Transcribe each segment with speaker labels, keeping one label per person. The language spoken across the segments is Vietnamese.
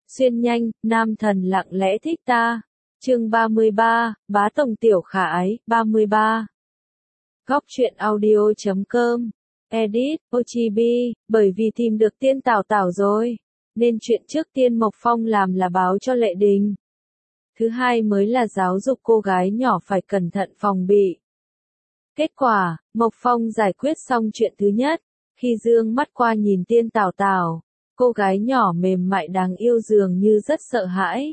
Speaker 1: Xuyên nhanh, nam thần lặng lẽ thích ta. Chương 33, bá tổng tiểu khả ái, 33. Góc truyện audio.com. Edit, Ochibi, bởi vì tìm được tiên Tảo Tảo rồi, nên chuyện trước tiên Mộc Phong làm là báo cho Lệ Đình. Thứ hai mới là giáo dục cô gái nhỏ phải cẩn thận phòng bị. Kết quả, Mộc Phong giải quyết xong chuyện thứ nhất, khi dương mắt qua nhìn tiên Tảo Tảo, cô gái nhỏ mềm mại đáng yêu dường như rất sợ hãi.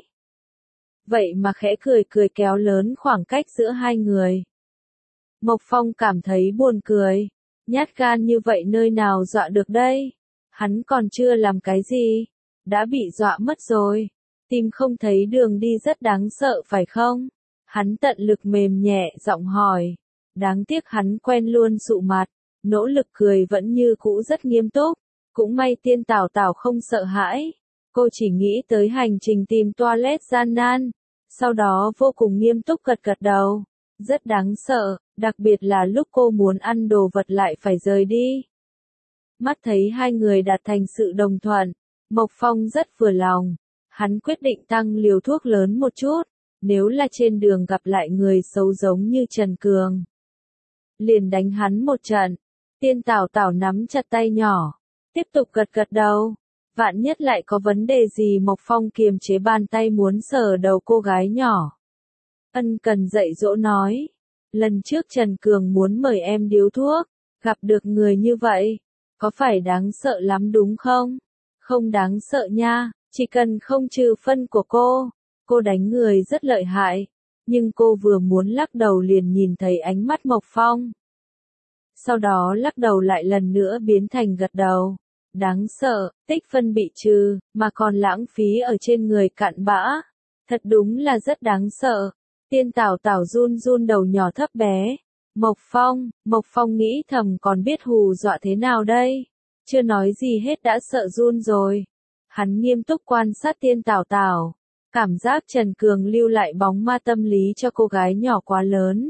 Speaker 1: Vậy mà khẽ cười cười kéo lớn khoảng cách giữa hai người. Mộc Phong cảm thấy buồn cười, nhát gan như vậy nơi nào dọa được đây, hắn còn chưa làm cái gì, đã bị dọa mất rồi, tìm không thấy đường đi rất đáng sợ phải không? Hắn tận lực mềm nhẹ giọng hỏi, đáng tiếc hắn quen luôn sụ mặt, nỗ lực cười vẫn như cũ rất nghiêm túc, cũng may tiên Tảo Tảo không sợ hãi, cô chỉ nghĩ tới hành trình tìm toilet gian nan, sau đó vô cùng nghiêm túc gật gật đầu, rất đáng sợ, đặc biệt là lúc cô muốn ăn đồ vật lại phải rời đi. Mắt thấy hai người đạt thành sự đồng thuận, Mộc Phong rất vừa lòng, hắn quyết định tăng liều thuốc lớn một chút, nếu là trên đường gặp lại người xấu giống như Trần Cường, liền đánh hắn một trận. Tiên Tảo Tảo nắm chặt tay nhỏ, tiếp tục gật gật đầu, vạn nhất lại có vấn đề gì. Mộc Phong kiềm chế bàn tay muốn sờ đầu cô gái nhỏ, ân cần dạy dỗ nói, lần trước Trần Cường muốn mời em điếu thuốc, gặp được người như vậy, có phải đáng sợ lắm đúng không? Không đáng sợ nha, chỉ cần không trừ phân của cô đánh người rất lợi hại, nhưng cô vừa muốn lắc đầu liền nhìn thấy ánh mắt Mộc Phong. Sau đó lắc đầu lại lần nữa biến thành gật đầu. Đáng sợ, tích phân bị trừ, mà còn lãng phí ở trên người cặn bã. Thật đúng là rất đáng sợ. Tiên Tảo Tảo run run đầu nhỏ thấp bé. Mộc Phong nghĩ thầm còn biết hù dọa thế nào đây? Chưa nói gì hết đã sợ run rồi. Hắn nghiêm túc quan sát tiên Tảo Tảo. Cảm giác Trần Cường lưu lại bóng ma tâm lý cho cô gái nhỏ quá lớn.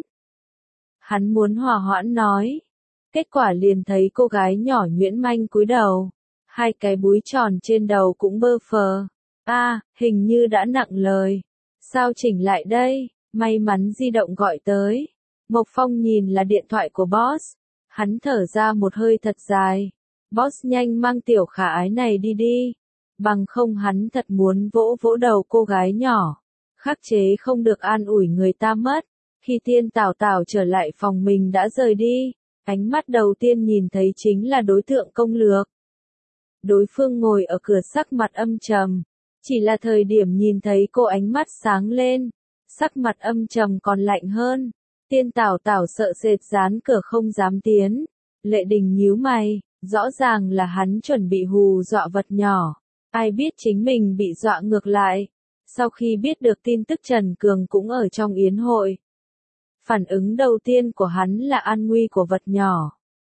Speaker 1: Hắn muốn hòa hoãn nói. Kết quả liền thấy cô gái nhỏ nhuyễn manh cúi đầu. Hai cái búi tròn trên đầu cũng bơ phờ. Hình như đã nặng lời. Sao chỉnh lại đây? May mắn di động gọi tới. Mộc Phong nhìn là điện thoại của boss. Hắn thở ra một hơi thật dài. Boss nhanh mang tiểu khả ái này đi đi. Bằng không hắn thật muốn vỗ vỗ đầu cô gái nhỏ. Khắc chế không được an ủi người ta mất. Khi tiên Tảo Tảo trở lại phòng mình đã rời đi. Ánh mắt đầu tiên nhìn thấy chính là đối tượng công lược. Đối phương ngồi ở cửa sắc mặt âm trầm. Chỉ là thời điểm nhìn thấy cô ánh mắt sáng lên. Sắc mặt âm trầm còn lạnh hơn. Tiên Tảo Tảo sợ sệt dán cửa không dám tiến. Lệ Đình nhíu mày, rõ ràng là hắn chuẩn bị hù dọa vật nhỏ. Ai biết chính mình bị dọa ngược lại. Sau khi biết được tin tức Trần Cường cũng ở trong yến hội, phản ứng đầu tiên của hắn là an nguy của vật nhỏ.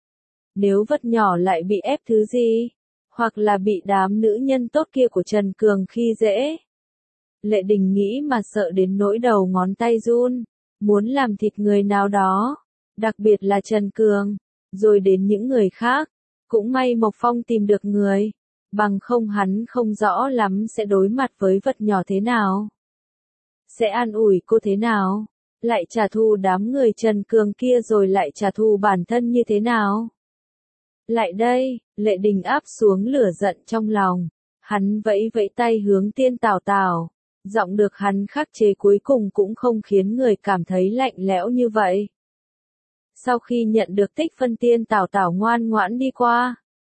Speaker 1: Nếu vật nhỏ lại bị ép thứ gì, hoặc là bị đám nữ nhân tốt kia của Trần Cường khi dễ. Lệ Đình nghĩ mà sợ đến nỗi đầu ngón tay run, muốn làm thịt người nào đó, đặc biệt là Trần Cường, rồi đến những người khác. Cũng may Mộc Phong tìm được người, bằng không hắn không rõ lắm sẽ đối mặt với vật nhỏ thế nào. Sẽ an ủi cô thế nào? Lại trả thù đám người Trần Cường kia rồi lại trả thù bản thân như thế nào? Lại đây, Lệ Đình áp xuống lửa giận trong lòng. Hắn vẫy vẫy tay hướng tiên Tảo Tảo. Giọng được hắn khắc chế cuối cùng cũng không khiến người cảm thấy lạnh lẽo như vậy. Sau khi nhận được tích phân tiên Tảo Tảo ngoan ngoãn đi qua.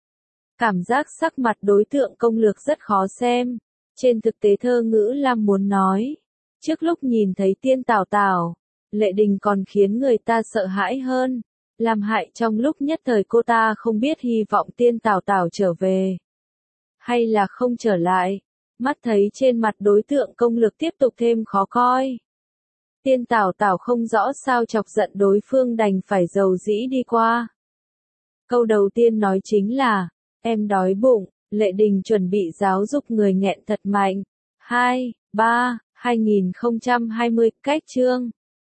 Speaker 1: Cảm giác sắc mặt đối tượng công lược rất khó xem. Trên thực tế thơ ngữ Lam muốn nói. Trước lúc nhìn thấy tiên Tảo Tảo, Lệ Đình còn khiến người ta sợ hãi hơn. Làm hại trong lúc nhất thời cô ta không biết hy vọng tiên Tảo Tảo trở về. Hay là không trở lại. Mắt thấy trên mặt đối tượng công lược tiếp tục thêm khó coi. Tiên Tảo Tảo không rõ sao chọc giận đối phương đành phải dầu dĩ đi qua. Câu đầu tiên nói chính là, em đói bụng. Lệ Đình chuẩn bị giáo dục người nghẹn thật mạnh. 2020 cách chương.